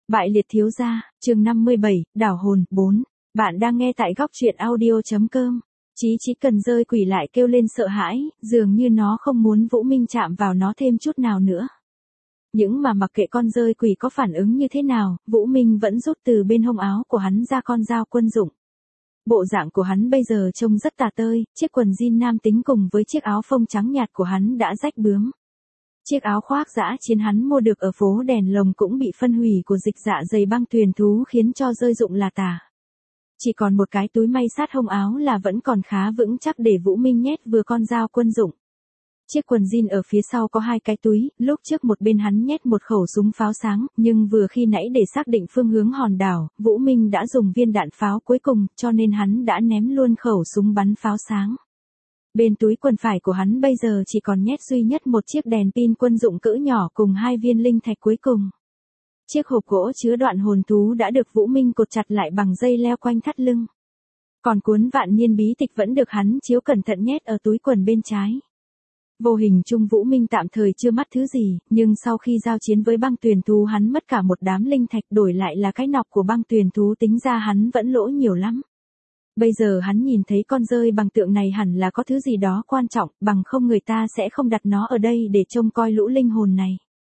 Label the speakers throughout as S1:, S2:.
S1: Bại liệt thiếu gia, chương 57, đảo hồn, 4. Bạn đang nghe tại góc truyện audio.com. Chí Chí Cần rơi quỷ lại kêu lên sợ hãi, dường như nó không muốn Vũ Minh chạm vào nó thêm chút nào nữa. Nhưng mà mặc kệ con rơi quỷ có phản ứng như thế nào, Vũ Minh vẫn rút từ bên hông áo của hắn ra con dao quân dụng. Bộ dạng của hắn bây giờ trông rất tà tơi, chiếc quần jean nam tính cùng với chiếc áo phông trắng nhạt của hắn đã rách bướm. Chiếc áo khoác dã chiến hắn mua được ở phố đèn lồng cũng bị phân hủy của dịch dạ dày băng tuyền thú khiến cho rơi rụng là tả. Chỉ còn một cái túi may sát hông áo là vẫn còn khá vững chắc để Vũ Minh nhét vừa con dao quân dụng. Chiếc quần jean ở phía sau có hai cái túi, lúc trước một bên hắn nhét một khẩu súng pháo sáng, nhưng vừa khi nãy để xác định phương hướng hòn đảo, Vũ Minh đã dùng viên đạn pháo cuối cùng, cho nên hắn đã ném luôn khẩu súng bắn pháo sáng. Bên túi quần phải của hắn bây giờ chỉ còn nhét duy nhất một chiếc đèn pin quân dụng cỡ nhỏ cùng hai viên linh thạch cuối cùng. Chiếc hộp gỗ chứa đoạn hồn thú đã được Vũ Minh cột chặt lại bằng dây leo quanh thắt lưng. Còn cuốn vạn niên bí tịch vẫn được hắn chiếu cẩn thận nhét ở túi quần bên trái. Vô hình chung Vũ Minh tạm thời chưa mắt thứ gì, nhưng sau khi giao chiến với băng tuyền thú hắn mất cả một đám linh thạch đổi lại là cái nọc của băng tuyền thú tính ra hắn vẫn lỗ nhiều lắm. Bây giờ hắn nhìn thấy con rơi bằng tượng này hẳn là có thứ gì đó quan trọng, bằng không người ta sẽ không đặt nó ở đây để trông coi lũ linh hồn này.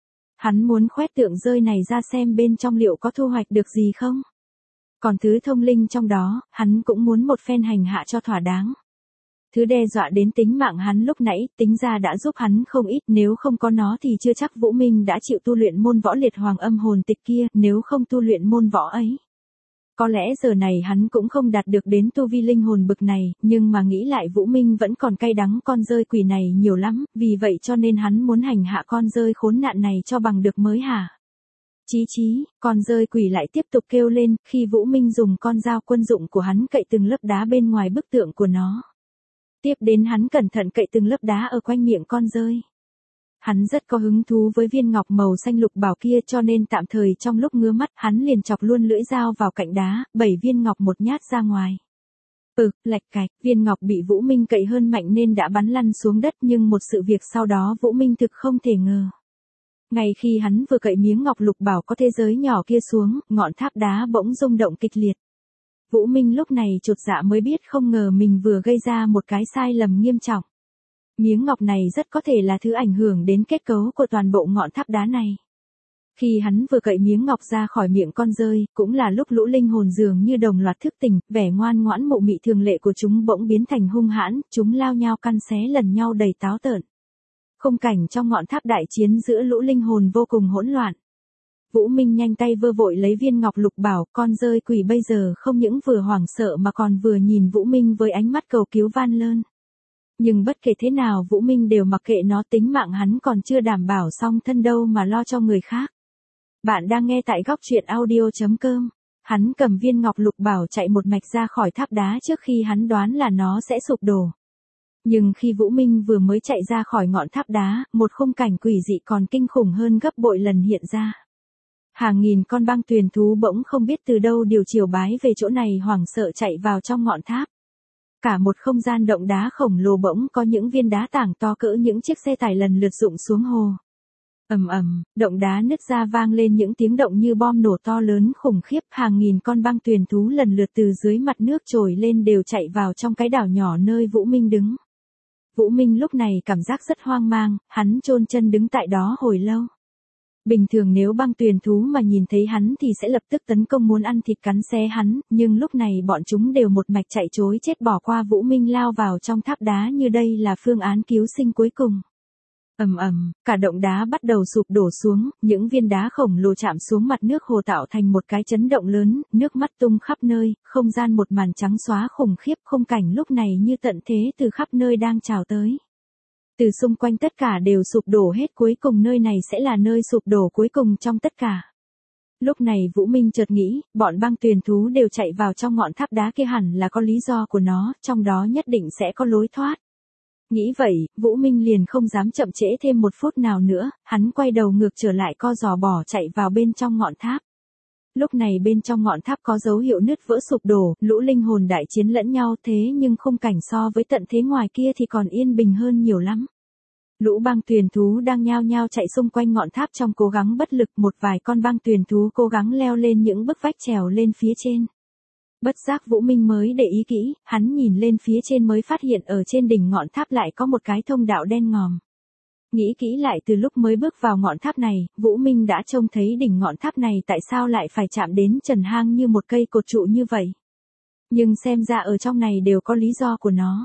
S1: Hắn muốn khoét tượng rơi này ra xem bên trong liệu có thu hoạch được gì không. Còn thứ thông linh trong đó, hắn cũng muốn một phen hành hạ cho thỏa đáng. Thứ đe dọa đến tính mạng hắn lúc nãy, tính ra đã giúp hắn không ít, nếu không có nó thì chưa chắc Vũ Minh đã chịu tu luyện môn võ liệt hoàng âm hồn tịch kia, nếu không tu luyện môn võ ấy. Có lẽ giờ này hắn cũng không đạt được đến tu vi linh hồn bực này, nhưng mà nghĩ lại Vũ Minh vẫn còn cay đắng con rơi quỷ này nhiều lắm, vì vậy cho nên hắn muốn hành hạ con rơi khốn nạn này cho bằng được mới hả. Chí chí, con rơi quỷ lại tiếp tục kêu lên, khi Vũ Minh dùng con dao quân dụng của hắn cậy từng lớp đá bên ngoài bức tượng của nó. Tiếp đến hắn cẩn thận cậy từng lớp đá ở quanh miệng con rơi. Hắn rất có hứng thú với viên ngọc màu xanh lục bảo kia cho nên tạm thời trong lúc ngứa mắt hắn liền chọc luôn lưỡi dao vào cạnh đá, 7 viên ngọc một nhát ra ngoài. Lạch cạch, viên ngọc bị Vũ Minh cậy hơn mạnh nên đã bắn lăn xuống đất nhưng một sự việc sau đó Vũ Minh thực không thể ngờ. Ngay khi hắn vừa cậy miếng ngọc lục bảo có thế giới nhỏ kia xuống, ngọn tháp đá bỗng rung động kịch liệt. Vũ Minh lúc này chột dạ mới biết không ngờ mình vừa gây ra một cái sai lầm nghiêm trọng. Miếng ngọc này rất có thể là thứ ảnh hưởng đến kết cấu của toàn bộ ngọn tháp đá này. Khi hắn vừa cậy miếng ngọc ra khỏi miệng con rơi, cũng là lúc lũ linh hồn dường như đồng loạt thức tỉnh, vẻ ngoan ngoãn mụ mị thường lệ của chúng bỗng biến thành hung hãn, chúng lao nhau căn xé lần nhau đầy táo tợn. Khung cảnh trong ngọn tháp đại chiến giữa lũ linh hồn vô cùng hỗn loạn. Vũ Minh nhanh tay vơ vội lấy viên ngọc lục bảo, con rơi quỷ bây giờ không những vừa hoảng sợ mà còn vừa nhìn Vũ Minh với ánh mắt cầu cứu van lơn. Nhưng bất kể thế nào Vũ Minh đều mặc kệ nó, tính mạng hắn còn chưa đảm bảo xong thân đâu mà lo cho người khác. Bạn đang nghe tại góc truyện audio.com. Hắn cầm viên ngọc lục bảo chạy một mạch ra khỏi tháp đá trước khi hắn đoán là nó sẽ sụp đổ. Nhưng khi Vũ Minh vừa mới chạy ra khỏi ngọn tháp đá, một khung cảnh quỷ dị còn kinh khủng hơn gấp bội lần hiện ra. Hàng nghìn con băng tuyền thú bỗng không biết từ đâu điều chiều bái về chỗ này hoảng sợ chạy vào trong ngọn tháp. Cả một không gian động đá khổng lồ bỗng có những viên đá tảng to cỡ những chiếc xe tải lần lượt rụng xuống hồ. Ầm ầm, động đá nứt ra vang lên những tiếng động như bom nổ to lớn khủng khiếp, hàng nghìn con băng tuyền thú lần lượt từ dưới mặt nước trồi lên đều chạy vào trong cái đảo nhỏ nơi Vũ Minh đứng. Vũ Minh lúc này cảm giác rất hoang mang, hắn chôn chân đứng tại đó hồi lâu. Bình thường nếu băng tuyền thú mà nhìn thấy hắn thì sẽ lập tức tấn công muốn ăn thịt cắn xé hắn, nhưng lúc này bọn chúng đều một mạch chạy trối chết bỏ qua Vũ Minh lao vào trong tháp đá như đây là phương án cứu sinh cuối cùng. Ầm ầm, cả động đá bắt đầu sụp đổ xuống, những viên đá khổng lồ chạm xuống mặt nước hồ tạo thành một cái chấn động lớn, nước mắt tung khắp nơi, không gian một màn trắng xóa khủng khiếp, khung cảnh lúc này như tận thế từ khắp nơi đang trào tới. Từ xung quanh tất cả đều sụp đổ hết, cuối cùng nơi này sẽ là nơi sụp đổ cuối cùng trong tất cả. Lúc này Vũ Minh chợt nghĩ, bọn băng tuyền thú đều chạy vào trong ngọn tháp đá kia hẳn là có lý do của nó, trong đó nhất định sẽ có lối thoát. Nghĩ vậy, Vũ Minh liền không dám chậm trễ thêm một phút nào nữa, hắn quay đầu ngược trở lại co giò bỏ chạy vào bên trong ngọn tháp. Lúc này bên trong ngọn tháp có dấu hiệu nứt vỡ sụp đổ, lũ linh hồn đại chiến lẫn nhau thế nhưng khung cảnh so với tận thế ngoài kia thì còn yên bình hơn nhiều lắm. Lũ băng tuyền thú đang nhao nhao chạy xung quanh ngọn tháp trong cố gắng bất lực, một vài con băng tuyền thú cố gắng leo lên những bức vách trèo lên phía trên. Bất giác Vũ Minh mới để ý kỹ, hắn nhìn lên phía trên mới phát hiện ở trên đỉnh ngọn tháp lại có một cái thông đạo đen ngòm. Nghĩ kỹ lại từ lúc mới bước vào ngọn tháp này, Vũ Minh đã trông thấy đỉnh ngọn tháp này tại sao lại phải chạm đến trần hang như một cây cột trụ như vậy. Nhưng xem ra ở trong này đều có lý do của nó.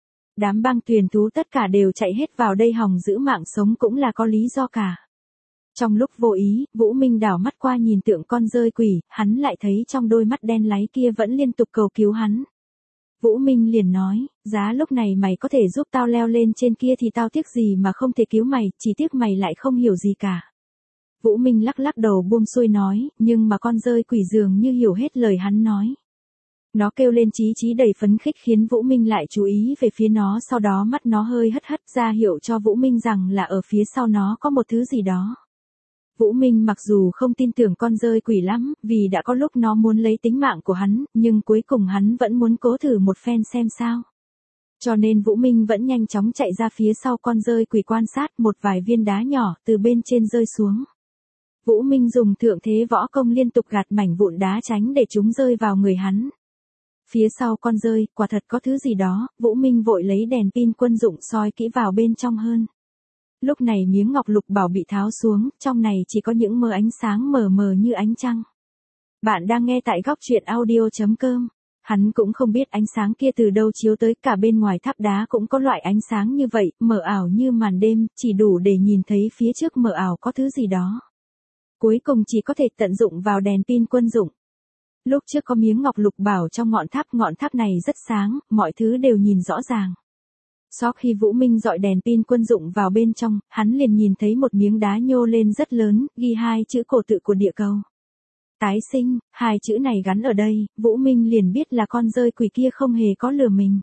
S1: Đám băng tuyền thú tất cả đều chạy hết vào đây hòng giữ mạng sống cũng là có lý do cả. Trong lúc vô ý, Vũ Minh đảo mắt qua nhìn tượng con dơi quỷ, hắn lại thấy trong đôi mắt đen láy kia vẫn liên tục cầu cứu hắn. Vũ Minh liền nói, giá lúc này mày có thể giúp tao leo lên trên kia thì tao tiếc gì mà không thể cứu mày, chỉ tiếc mày lại không hiểu gì cả. Vũ Minh lắc lắc đầu buông xuôi nói, nhưng mà con dơi quỷ dường như hiểu hết lời hắn nói. Nó kêu lên chí chí đầy phấn khích khiến Vũ Minh lại chú ý về phía nó, sau đó mắt nó hơi hất hất ra hiệu cho Vũ Minh rằng là ở phía sau nó có một thứ gì đó. Vũ Minh mặc dù không tin tưởng con dơi quỷ lắm, vì đã có lúc nó muốn lấy tính mạng của hắn, nhưng cuối cùng hắn vẫn muốn cố thử một phen xem sao. Cho nên Vũ Minh vẫn nhanh chóng chạy ra phía sau con dơi quỷ quan sát, một vài viên đá nhỏ từ bên trên rơi xuống. Vũ Minh dùng thượng thế võ công liên tục gạt mảnh vụn đá tránh để chúng rơi vào người hắn. Phía sau con dơi, quả thật có thứ gì đó, Vũ Minh vội lấy đèn pin quân dụng soi kỹ vào bên trong hơn. Lúc này miếng ngọc lục bảo bị tháo xuống, trong này chỉ có những mờ ánh sáng mờ mờ như ánh trăng. Bạn đang nghe tại góc truyện audio.com. Hắn cũng không biết ánh sáng kia từ đâu chiếu tới, cả bên ngoài tháp đá cũng có loại ánh sáng như vậy, mờ ảo như màn đêm, chỉ đủ để nhìn thấy phía trước mờ ảo có thứ gì đó. Cuối cùng chỉ có thể tận dụng vào đèn pin quân dụng. Lúc trước có miếng ngọc lục bảo trong ngọn tháp này rất sáng, mọi thứ đều nhìn rõ ràng. Sau khi Vũ Minh dọi đèn pin quân dụng vào bên trong, hắn liền nhìn thấy một miếng đá nhô lên rất lớn, ghi hai chữ cổ tự của địa cầu. Tái sinh, hai chữ này gắn ở đây, Vũ Minh liền biết là con dơi quỷ kia không hề có lừa mình.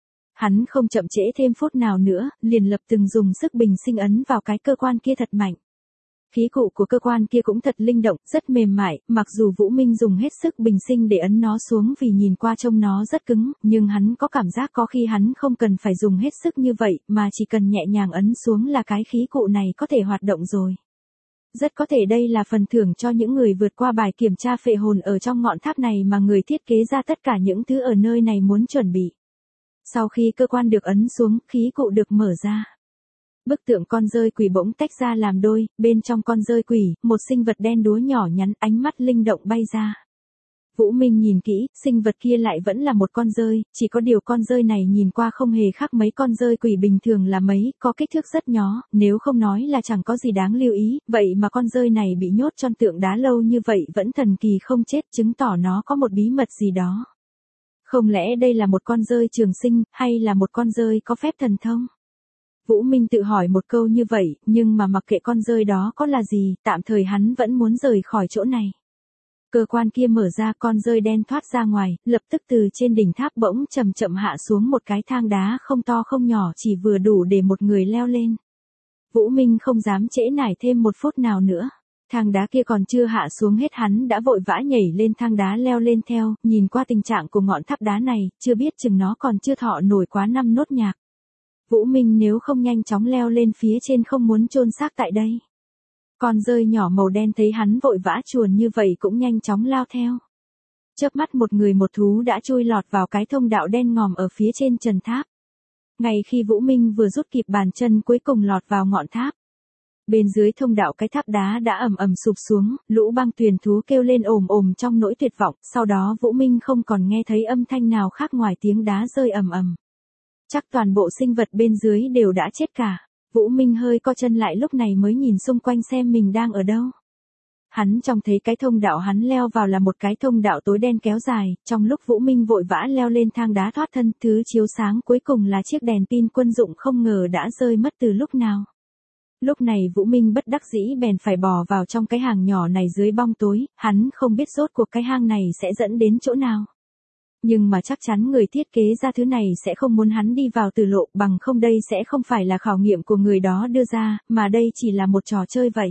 S1: Hắn không chậm trễ thêm phút nào nữa, liền lập tức dùng sức bình sinh ấn vào cái cơ quan kia thật mạnh. Khí cụ của cơ quan kia cũng thật linh động, rất mềm mại, mặc dù Vũ Minh dùng hết sức bình sinh để ấn nó xuống vì nhìn qua trông nó rất cứng, nhưng hắn có cảm giác có khi hắn không cần phải dùng hết sức như vậy, mà chỉ cần nhẹ nhàng ấn xuống là cái khí cụ này có thể hoạt động rồi. Rất có thể đây là phần thưởng cho những người vượt qua bài kiểm tra phệ hồn ở trong ngọn tháp này mà người thiết kế ra tất cả những thứ ở nơi này muốn chuẩn bị. Sau khi cơ quan được ấn xuống, khí cụ được mở ra. Bức tượng con dơi quỷ bỗng tách ra làm đôi, bên trong con dơi quỷ, một sinh vật đen đúa nhỏ nhắn, ánh mắt linh động bay ra. Vũ Minh nhìn kỹ, sinh vật kia lại vẫn là một con dơi, chỉ có điều con dơi này nhìn qua không hề khác mấy con dơi quỷ bình thường là mấy, có kích thước rất nhỏ, nếu không nói là chẳng có gì đáng lưu ý, vậy mà con dơi này bị nhốt trong tượng đá lâu như vậy vẫn thần kỳ không chết, chứng tỏ nó có một bí mật gì đó. Không lẽ đây là một con dơi trường sinh, hay là một con dơi có phép thần thông? Vũ Minh tự hỏi một câu như vậy, nhưng mà mặc kệ con dơi đó có là gì, tạm thời hắn vẫn muốn rời khỏi chỗ này. Cơ quan kia mở ra, con dơi đen thoát ra ngoài, lập tức từ trên đỉnh tháp bỗng chậm chậm hạ xuống một cái thang đá không to không nhỏ, chỉ vừa đủ để một người leo lên. Vũ Minh không dám trễ nải thêm một phút nào nữa. Thang đá kia còn chưa hạ xuống hết hắn đã vội vã nhảy lên thang đá leo lên theo, nhìn qua tình trạng của ngọn tháp đá này, chưa biết chừng nó còn chưa thọ nổi quá 5 nốt nhạc. Vũ Minh nếu không nhanh chóng leo lên phía trên không muốn chôn xác tại đây. Con dơi nhỏ màu đen thấy hắn vội vã chuồn như vậy cũng nhanh chóng lao theo. Chớp mắt một người một thú đã chui lọt vào cái thông đạo đen ngòm ở phía trên trần tháp. Ngay khi Vũ Minh vừa rút kịp bàn chân cuối cùng lọt vào ngọn tháp. Bên dưới thông đạo cái tháp đá đã ầm ầm sụp xuống, lũ băng tuyền thú kêu lên ồm ồm trong nỗi tuyệt vọng, sau đó Vũ Minh không còn nghe thấy âm thanh nào khác ngoài tiếng đá rơi ầm ầm. Chắc toàn bộ sinh vật bên dưới đều đã chết cả. Vũ Minh hơi co chân lại lúc này mới nhìn xung quanh xem mình đang ở đâu. Hắn trông thấy cái thông đạo hắn leo vào là một cái thông đạo tối đen kéo dài, trong lúc Vũ Minh vội vã leo lên thang đá thoát thân, thứ chiếu sáng cuối cùng là chiếc đèn pin quân dụng không ngờ đã rơi mất từ lúc nào. Lúc này Vũ Minh bất đắc dĩ bèn phải bò vào trong cái hang nhỏ này dưới bóng tối, hắn không biết rốt cuộc cái hang này sẽ dẫn đến chỗ nào. Nhưng mà chắc chắn người thiết kế ra thứ này sẽ không muốn hắn đi vào tử lộ, bằng không đây sẽ không phải là khảo nghiệm của người đó đưa ra, mà đây chỉ là một trò chơi vậy.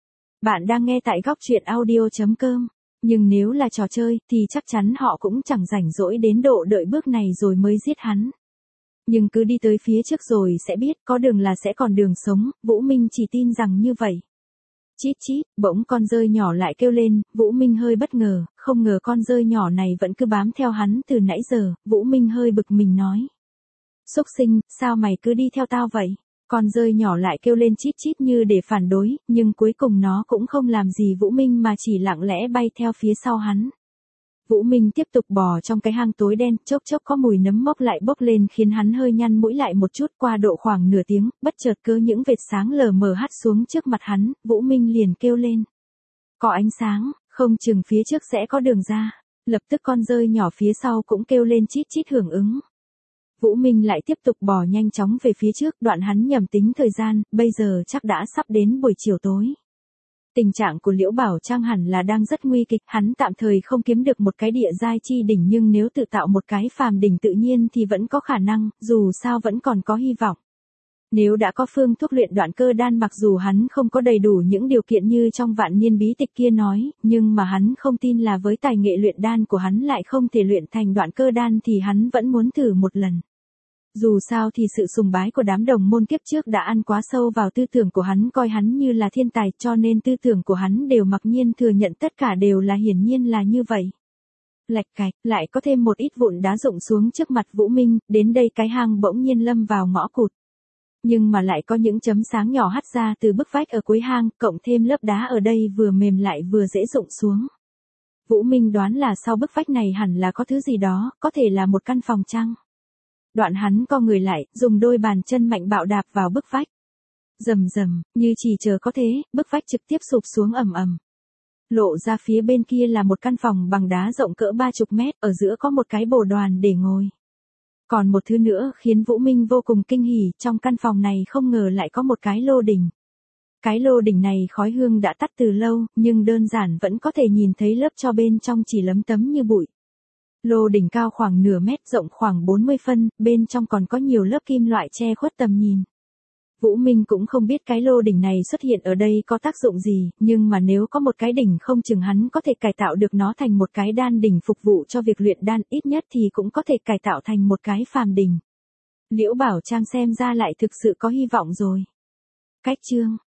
S1: Bạn đang nghe tại góc truyện audio.com, nhưng nếu là trò chơi thì chắc chắn họ cũng chẳng rảnh rỗi đến độ đợi bước này rồi mới giết hắn. Nhưng cứ đi tới phía trước rồi sẽ biết, có đường là sẽ còn đường sống, Vũ Minh chỉ tin rằng như vậy. Chít chít, bỗng con dơi nhỏ lại kêu lên, Vũ Minh hơi bất ngờ, không ngờ con dơi nhỏ này vẫn cứ bám theo hắn từ nãy giờ, Vũ Minh hơi bực mình nói. Xúc sinh, sao mày cứ đi theo tao vậy? Con dơi nhỏ lại kêu lên chít chít như để phản đối, nhưng cuối cùng nó cũng không làm gì Vũ Minh mà chỉ lặng lẽ bay theo phía sau hắn. Vũ Minh tiếp tục bò trong cái hang tối đen, chốc chốc có mùi nấm mốc lại bốc lên khiến hắn hơi nhăn mũi lại một chút. Qua độ khoảng nửa tiếng, bất chợt cứ những vệt sáng lờ mờ hắt xuống trước mặt hắn, Vũ Minh liền kêu lên. Có ánh sáng, không chừng phía trước sẽ có đường ra. Lập tức con dơi nhỏ phía sau cũng kêu lên chít chít hưởng ứng. Vũ Minh lại tiếp tục bò nhanh chóng về phía trước, đoạn hắn nhầm tính thời gian, bây giờ chắc đã sắp đến buổi chiều tối. Tình trạng của Liễu Bảo Trang hẳn là đang rất nguy kịch, hắn tạm thời không kiếm được một cái địa giai chi đỉnh nhưng nếu tự tạo một cái phàm đỉnh tự nhiên thì vẫn có khả năng, dù sao vẫn còn có hy vọng. Nếu đã có phương thuốc luyện đoạn cơ đan mặc dù hắn không có đầy đủ những điều kiện như trong vạn niên bí tịch kia nói, nhưng mà hắn không tin là với tài nghệ luyện đan của hắn lại không thể luyện thành đoạn cơ đan thì hắn vẫn muốn thử một lần. Dù sao thì sự sùng bái của đám đồng môn kiếp trước đã ăn quá sâu vào tư tưởng của hắn, coi hắn như là thiên tài, cho nên tư tưởng của hắn đều mặc nhiên thừa nhận tất cả đều là hiển nhiên là như vậy. Lạch cạch, lại có thêm một ít vụn đá rụng xuống trước mặt Vũ Minh, đến đây cái hang bỗng nhiên lâm vào ngõ cụt. Nhưng mà lại có những chấm sáng nhỏ hắt ra từ bức vách ở cuối hang, cộng thêm lớp đá ở đây vừa mềm lại vừa dễ rụng xuống. Vũ Minh đoán là sau bức vách này hẳn là có thứ gì đó, có thể là một căn phòng chăng? Đoạn hắn co người lại, dùng đôi bàn chân mạnh bạo đạp vào bức vách. Rầm rầm, như chỉ chờ có thế, bức vách trực tiếp sụp xuống ầm ầm. Lộ ra phía bên kia là một căn phòng bằng đá rộng cỡ 30 mét, ở giữa có một cái bồ đoàn để ngồi. Còn một thứ nữa khiến Vũ Minh vô cùng kinh hỉ, trong căn phòng này không ngờ lại có một cái lô đỉnh. Cái lô đỉnh này khói hương đã tắt từ lâu, nhưng đơn giản vẫn có thể nhìn thấy lớp tro bên trong chỉ lấm tấm như bụi. Lô đỉnh cao khoảng nửa mét, rộng khoảng 40 phân, bên trong còn có nhiều lớp kim loại che khuất tầm nhìn. Vũ Minh cũng không biết cái lô đỉnh này xuất hiện ở đây có tác dụng gì, nhưng mà nếu có một cái đỉnh không chừng hắn có thể cải tạo được nó thành một cái đan đỉnh phục vụ cho việc luyện đan, ít nhất thì cũng có thể cải tạo thành một cái phàm đỉnh. Liễu Bảo Trang xem ra lại thực sự có hy vọng rồi. Cách chương